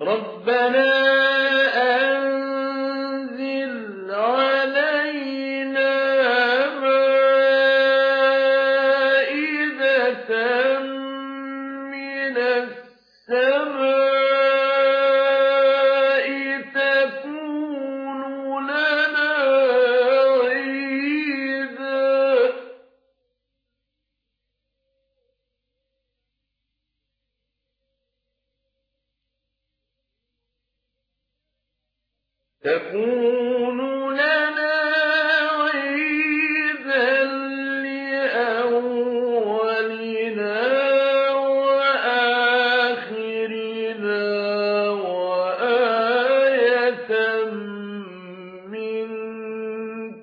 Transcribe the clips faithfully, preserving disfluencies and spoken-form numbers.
رَبَّنَا أَنزِلْ عَلَيْنَا مَائِدَةً مِّنَ السَّمَاءِ تَكُونُ لَنَا عِيدًا تكون لنا عيداً لأولنا وآخرنا وآية منك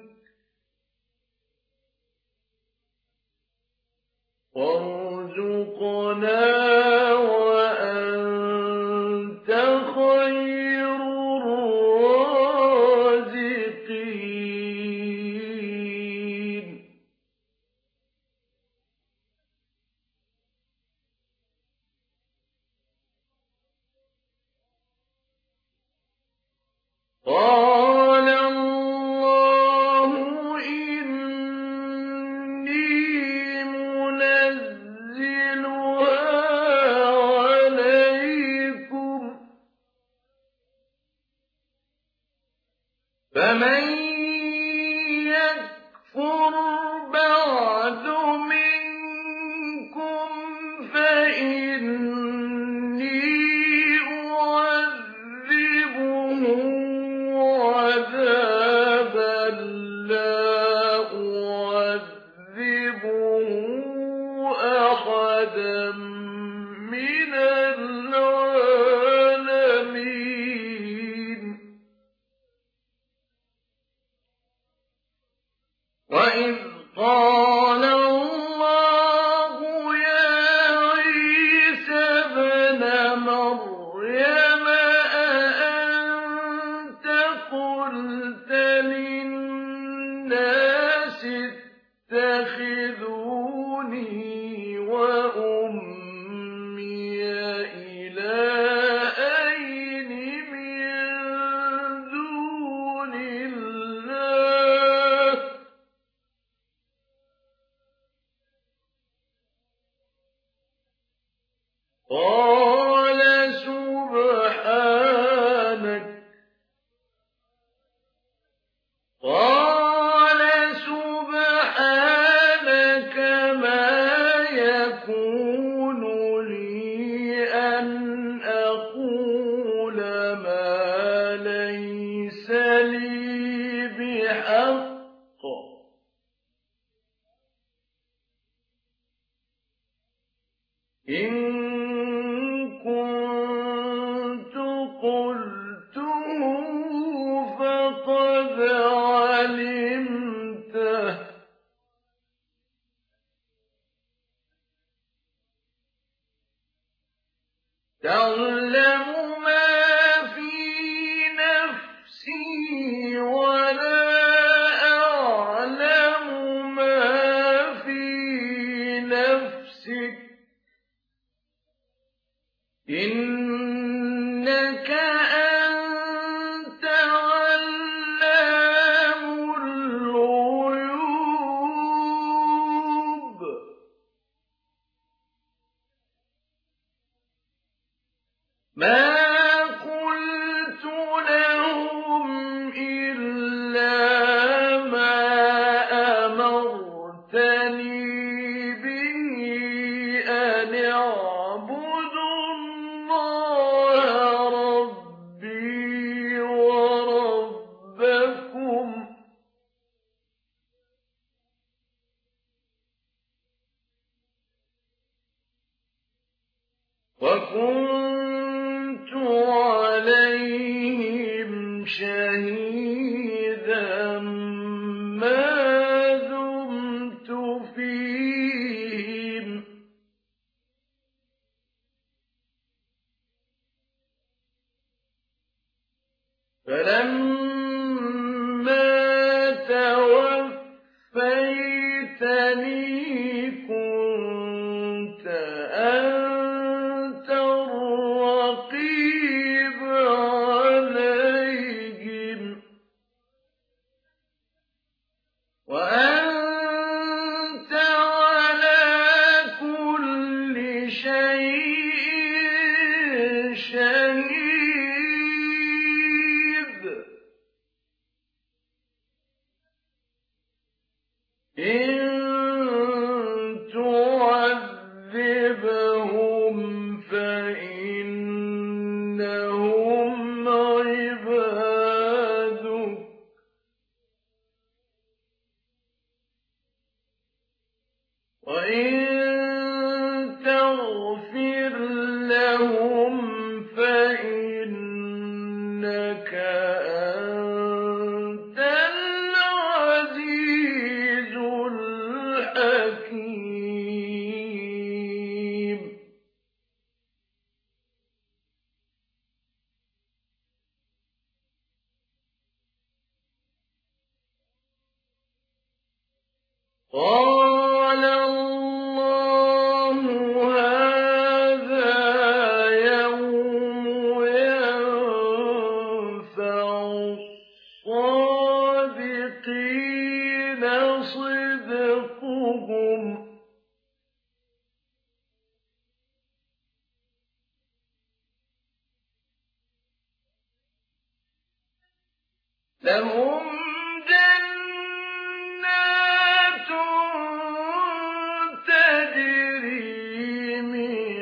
وارزقنا وأنت خير الرازقين. قال الله إني منزلها عليكم فمن يكفر بعد منكم فإني أعذبه عذابا لا أعذبه أحدا من العالمين. وإذ قال الله يا عيسى ابن مريم أأنت قلت للناس اتخذوني وأمي إلهين من دون الله قال سبحانك قال سبحانك ما يكون لي أن أقول ما ليس لي بحق إن كنت قلته فقد علمته تعلم ما في نفسي ولا أعلم ما في نفسك إنك أنت علام الغيوب. ما قلت لهم إلا ما أمرتني به أن اعبدوا الله ربي وربكم وكنت عليهم شهيدا ما دمت فيهم فلما توفيتني كنت أنت الرقيب قال الله هذا يوم ينفع الصادقين صدقهم لهم جنات تجري من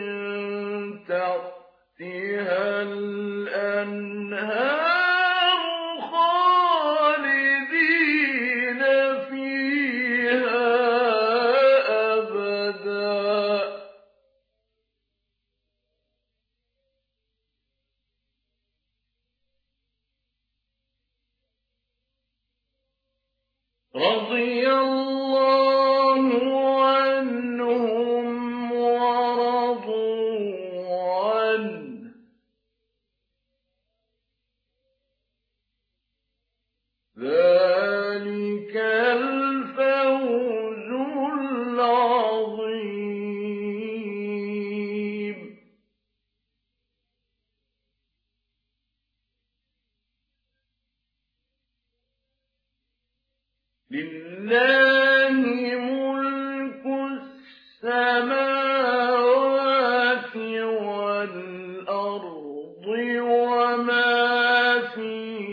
تحتها الأنهار خالدين فيها أبدا رضي الله عنهم ورضوا عنه ذلك الفوز العظيم لله ملك السماوات والأرض وما فيهما